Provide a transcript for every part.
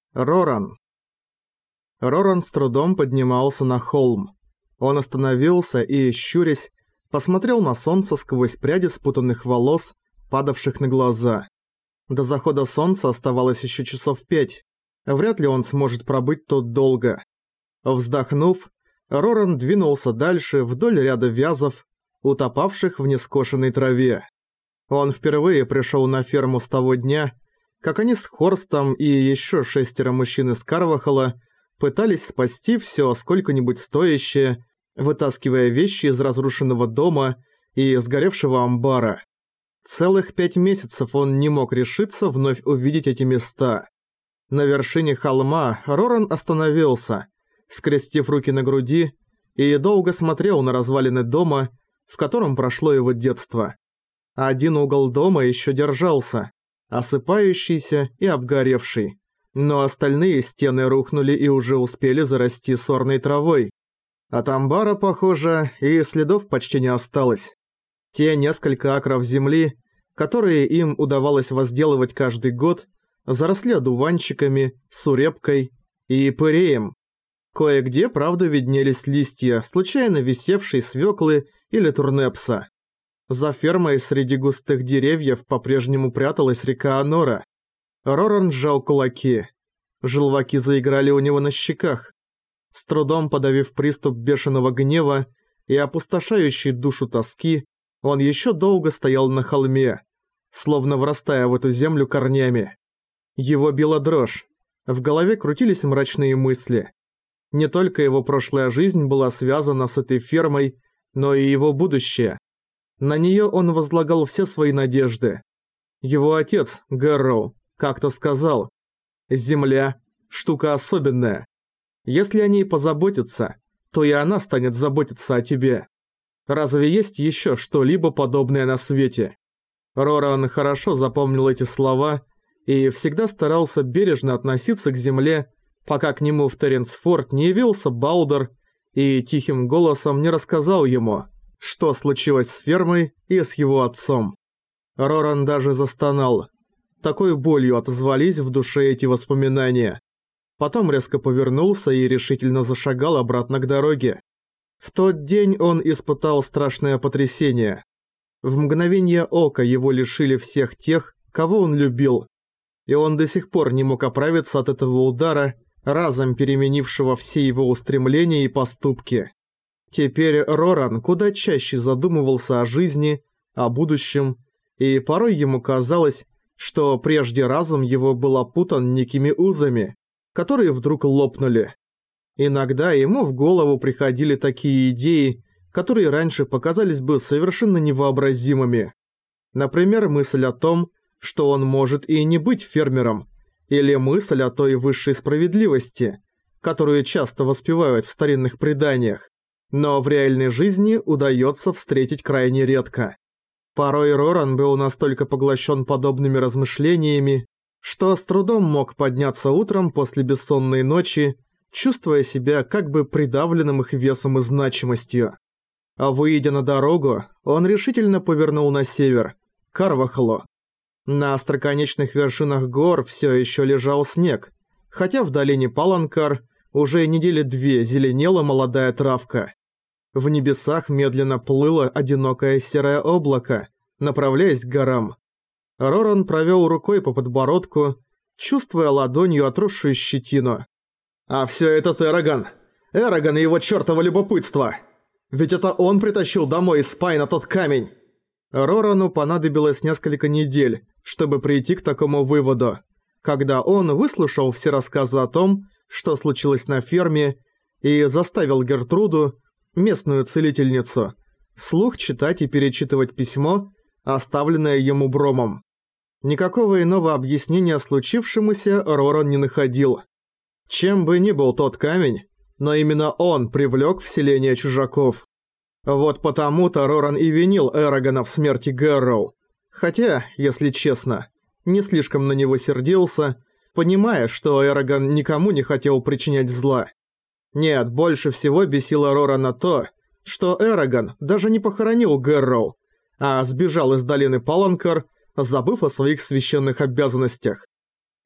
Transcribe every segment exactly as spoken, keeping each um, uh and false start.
Роран. Роран с трудом поднимался на холм. Он остановился и, щурясь, посмотрел на солнце сквозь пряди спутанных волос, падавших на глаза. До захода солнца оставалось еще часов пять. Вряд ли он сможет пробыть тут долго. Вздохнув, Роран двинулся дальше вдоль ряда вязов, утопавших в нескошенной траве. Он впервые пришел на ферму с того дня, как они с Хорстом и еще шестеро мужчин из Карвахала пытались спасти все сколько-нибудь стоящее, вытаскивая вещи из разрушенного дома и сгоревшего амбара. Целых пять месяцев он не мог решиться вновь увидеть эти места. На вершине холма Роран остановился, скрестив руки на груди, и долго смотрел на развалины дома, в котором прошло его детство. Один угол дома еще держался, осыпающийся и обгоревший, но остальные стены рухнули и уже успели зарасти сорной травой. От амбара, похоже, и следов почти не осталось. Те несколько акров земли, которые им удавалось возделывать каждый год, заросли одуванчиками, сурепкой и пыреем. Кое-где, правда, виднелись листья, случайно висевшей свеклы или турнепса. За фермой среди густых деревьев по-прежнему пряталась река Анора. Роран сжал кулаки. Желваки заиграли у него на щеках. С трудом подавив приступ бешеного гнева и опустошающей душу тоски, он еще долго стоял на холме, словно врастая в эту землю корнями. Его била дрожь. В голове крутились мрачные мысли. Не только его прошлая жизнь была связана с этой фермой, но и его будущее. На нее он возлагал все свои надежды. Его отец, Гарроу, как-то сказал: «Земля – штука особенная. Если о ней позаботиться, то и она станет заботиться о тебе». Разве есть еще что-либо подобное на свете? Роран хорошо запомнил эти слова и всегда старался бережно относиться к земле, пока к нему в Терренсфорд не явился Балдер и тихим голосом не рассказал ему, что случилось с фермой и с его отцом. Роран даже застонал. Такой болью отозвались в душе эти воспоминания. Потом резко повернулся и решительно зашагал обратно к дороге. В тот день он испытал страшное потрясение. В мгновение ока его лишили всех тех, кого он любил. И он до сих пор не мог оправиться от этого удара, разом переменившего все его устремления и поступки. Теперь Роран куда чаще задумывался о жизни, о будущем, и порой ему казалось, что прежде разум его был опутан некими узами, которые вдруг лопнули. Иногда ему в голову приходили такие идеи, которые раньше показались бы совершенно невообразимыми. Например, мысль о том, что он может и не быть фермером, или мысль о той высшей справедливости, которую часто воспевают в старинных преданиях, но в реальной жизни удается встретить крайне редко. Порой Роран был настолько поглощен подобными размышлениями, что с трудом мог подняться утром после бессонной ночи, чувствуя себя как бы придавленным их весом и значимостью. А выйдя на дорогу, он решительно повернул на север, к Карвахалу. На остроконечных вершинах гор все еще лежал снег, хотя в долине Паланкар уже недели две зеленела молодая травка. В небесах медленно плыло одинокое серое облако, направляясь к горам. Роран провел рукой по подбородку, чувствуя ладонью отросшую щетину. «А все это Эраган! Эраган и его чертово любопытство! Ведь это он притащил домой из Спайна тот камень!» Рорану понадобилось несколько недель, чтобы прийти к такому выводу, когда он выслушал все рассказы о том, что случилось на ферме, и заставил Гертруду, местную целительницу, вслух читать и перечитывать письмо, оставленное ему Бромом. Никакого иного объяснения случившемуся Роран не находил. Чем бы ни был тот камень, но именно он привлек в селение чужаков. Вот потому-то Роран и винил Эрагана в смерти Гарроу. Хотя, если честно, не слишком на него сердился, понимая, что Эраган никому не хотел причинять зла. Нет, больше всего бесило Рорана то, что Эраган даже не похоронил Гарроу, а сбежал из долины Паланкар, забыв о своих священных обязанностях.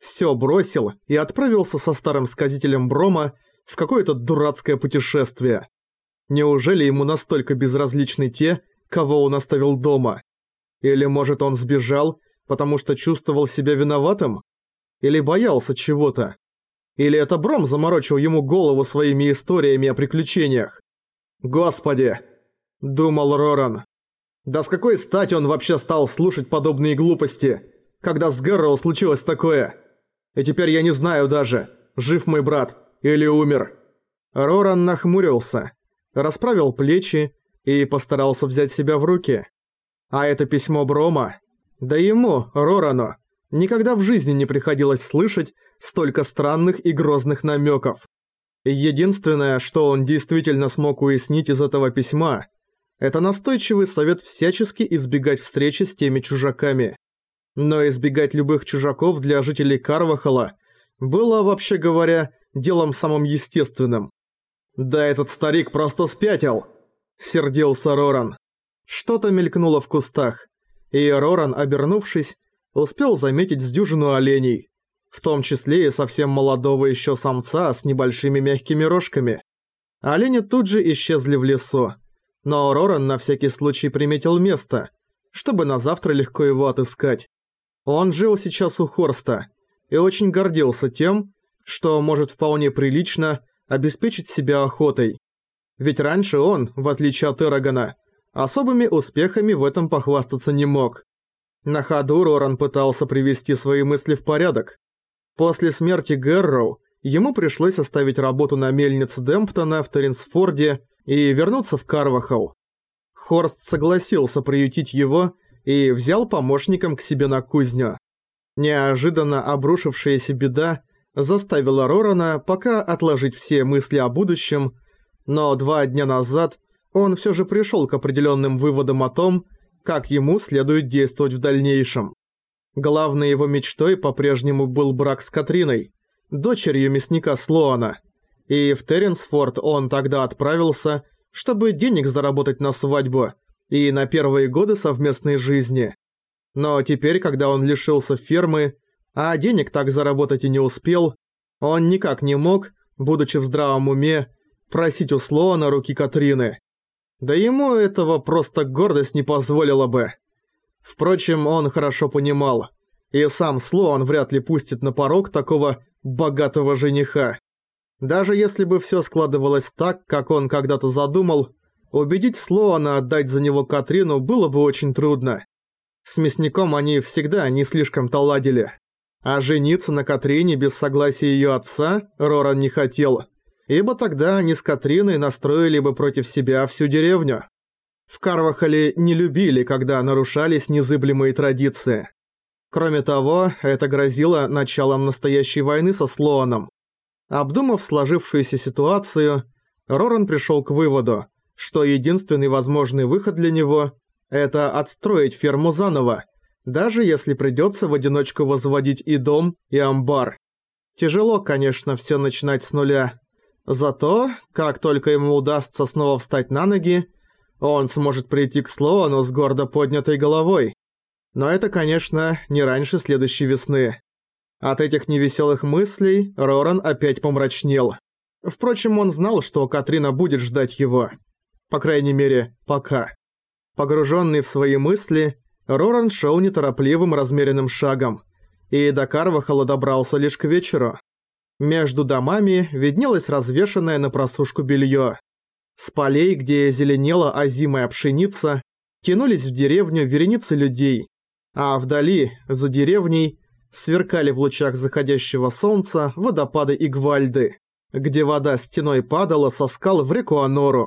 Всё бросил и отправился со старым сказителем Брома в какое-то дурацкое путешествие. Неужели ему настолько безразличны те, кого он оставил дома? Или, может, он сбежал, потому что чувствовал себя виноватым? Или боялся чего-то? Или это Бром заморочил ему голову своими историями о приключениях? «Господи!» – думал Роран. «Да с какой стати он вообще стал слушать подобные глупости, когда с Гэрроу случилось такое? И теперь я не знаю даже, жив мой брат или умер». Роран нахмурился, расправил плечи и постарался взять себя в руки. А это письмо Брома? Да ему, Рорану, никогда в жизни не приходилось слышать столько странных и грозных намеков. Единственное, что он действительно смог уяснить из этого письма, это настойчивый совет всячески избегать встречи с теми чужаками. Но избегать любых чужаков для жителей Карвахала было, вообще говоря, делом самым естественным. «Да этот старик просто спятил!» – сердился Роран. Что-то мелькнуло в кустах, и Роран, обернувшись, успел заметить с дюжину оленей, в том числе и совсем молодого еще самца с небольшими мягкими рожками. Олени тут же исчезли в лесу, но Роран на всякий случай приметил место, чтобы на завтра легко его отыскать. Он жил сейчас у Хорста и очень гордился тем, что может вполне прилично обеспечить себя охотой. Ведь раньше он, в отличие от Эрагона, особыми успехами в этом похвастаться не мог. На ходу Роран пытался привести свои мысли в порядок. После смерти Гэрроу ему пришлось оставить работу на мельнице Демптона в Терренсфорде и вернуться в Карвахал. Хорст согласился приютить его и взял помощником к себе на кузню. Неожиданно обрушившаяся беда заставила Рорана пока отложить все мысли о будущем, но два дня назад он все же пришел к определенным выводам о том, как ему следует действовать в дальнейшем. Главной его мечтой по-прежнему был брак с Катриной, дочерью мясника Слоана, и в Терренсфорд он тогда отправился, чтобы денег заработать на свадьбу и на первые годы совместной жизни. Но теперь, когда он лишился фермы, а денег так заработать и не успел, он никак не мог, будучи в здравом уме, просить у Слоана руки Катрины. Да ему этого просто гордость не позволила бы. Впрочем, он хорошо понимал, и сам Слоан вряд ли пустит на порог такого богатого жениха. Даже если бы все складывалось так, как он когда-то задумал, убедить Слоана отдать за него Катрину было бы очень трудно. С мясником они всегда не слишком-то ладили. А жениться на Катрине без согласия ее отца Роран не хотел, ибо тогда они с Катриной настроили бы против себя всю деревню. В Карвахале не любили, когда нарушались незыблемые традиции. Кроме того, это грозило началом настоящей войны со Слоаном. Обдумав сложившуюся ситуацию, Роран пришел к выводу, что единственный возможный выход для него – это отстроить ферму заново, даже если придется в одиночку возводить и дом, и амбар. Тяжело, конечно, все начинать с нуля. Зато, как только ему удастся снова встать на ноги, он сможет прийти к Слоану с гордо поднятой головой. Но это, конечно, не раньше следующей весны. От этих невеселых мыслей Роран опять помрачнел. Впрочем, он знал, что Катрина будет ждать его. По крайней мере, пока. Погруженный в свои мысли, Роран шел неторопливым размеренным шагом, и до Карвахала добрался лишь к вечеру. Между домами виднелось развешанное на просушку белье. С полей, где зеленела озимая пшеница, тянулись в деревню вереницы людей, а вдали, за деревней, сверкали в лучах заходящего солнца водопады Игвальды, где вода стеной падала со скал в реку Анору.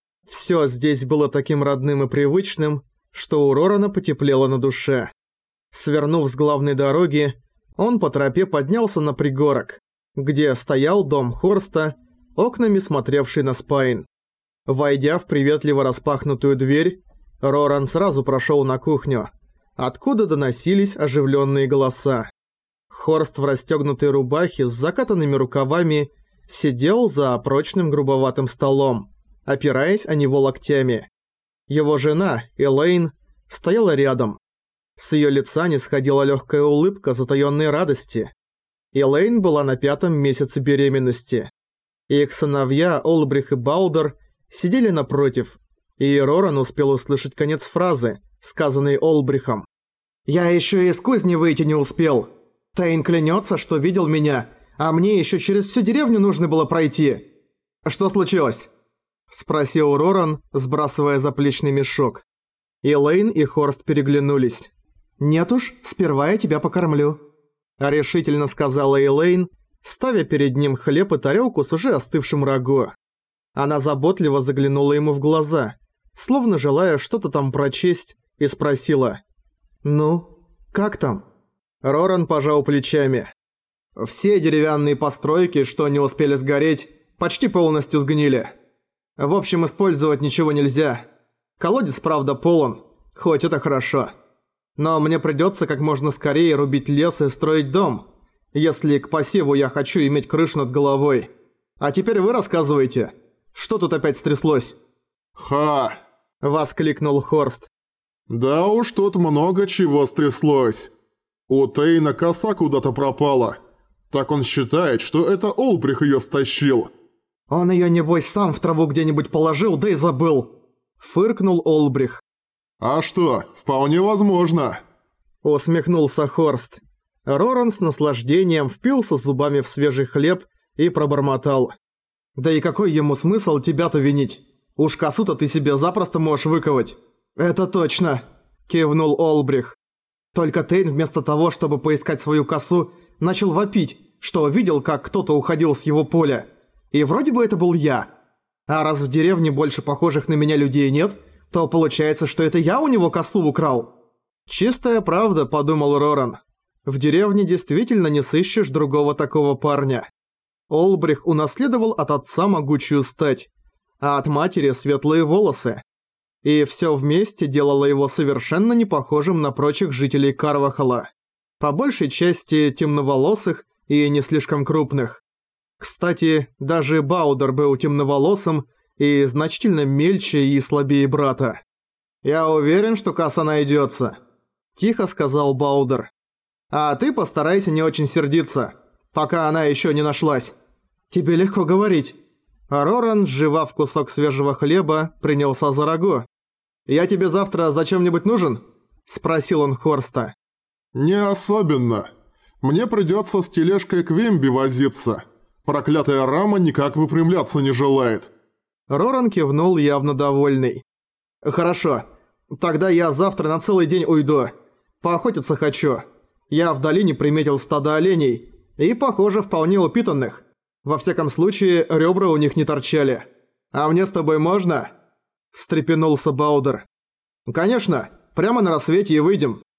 Всё здесь было таким родным и привычным, что у Рорана потеплело на душе. Свернув с главной дороги, он по тропе поднялся на пригорок, где стоял дом Хорста, окнами смотревший на Спайн. Войдя в приветливо распахнутую дверь, Роран сразу прошел на кухню, откуда доносились оживленные голоса. Хорст в расстегнутой рубахе с закатанными рукавами сидел за прочным грубоватым столом, опираясь о него локтями. Его жена, Элейн, стояла рядом. С ее лица не сходила легкая улыбка затаенной радости. Элейн была на пятом месяце беременности. Их сыновья Олбрих и Баудер сидели напротив, и Роран успел услышать конец фразы, сказанной Олбрихом. «Я еще из кузни выйти не успел. Тейн клянется, что видел меня, а мне еще через всю деревню нужно было пройти. Что случилось?» – спросил Роран, сбрасывая заплечный мешок. Элейн и Хорст переглянулись. «Нет уж, сперва я тебя покормлю», – решительно сказала Элейн, ставя перед ним хлеб и тарелку с уже остывшим рагу. Она заботливо заглянула ему в глаза, словно желая что-то там прочесть, и спросила: «Ну, как там?» Роран пожал плечами. «Все деревянные постройки, что не успели сгореть, почти полностью сгнили. В общем, использовать ничего нельзя. Колодец, правда, полон, хоть это хорошо. Но мне придется как можно скорее рубить лес и строить дом, если к посеву я хочу иметь крышу над головой. А теперь вы рассказывайте, что тут опять стряслось?» «Ха!» – воскликнул Хорст. «Да уж тут много чего стряслось. У Тейна коса куда-то пропала. Так он считает, что это Олбрих её стащил». «Он её, небось, сам в траву где-нибудь положил, да и забыл», – фыркнул Олбрих. «А что, вполне возможно», – усмехнулся Хорст. Роран с наслаждением впился зубами в свежий хлеб и пробормотал. «Да и какой ему смысл тебя-то винить? Уж косу-то ты себе запросто можешь выковать». «Это точно», – кивнул Олбрих. Только Тейн вместо того, чтобы поискать свою косу, начал вопить, что видел, как кто-то уходил с его поля. И вроде бы это был я. А раз в деревне больше похожих на меня людей нет, то получается, что это я у него косу украл. «Чистая правда», – подумал Роран. «В деревне действительно не сыщешь другого такого парня». Олбрих унаследовал от отца могучую стать, а от матери светлые волосы. И всё вместе делало его совершенно не похожим на прочих жителей Карвахала. По большей части темноволосых и не слишком крупных. Кстати, даже Баудер был темноволосым и значительно мельче и слабее брата. «Я уверен, что коса найдётся», – тихо сказал Баудер. «А ты постарайся не очень сердиться, пока она ещё не нашлась». «Тебе легко говорить». А Роран, сживав кусок свежего хлеба, принялся за рагу. «Я тебе завтра зачем-нибудь нужен?» – спросил он Хорста. «Не особенно. Мне придётся с тележкой к Вемби возиться. Проклятая рама никак выпрямляться не желает». Роран кивнул, явно довольный. «Хорошо. Тогда я завтра на целый день уйду. Поохотиться хочу. Я в долине приметил стадо оленей. И, похоже, вполне упитанных. Во всяком случае, ребра у них не торчали. А мне с тобой можно?» – встрепенулся Баудер. «Конечно. Прямо на рассвете и выйдем.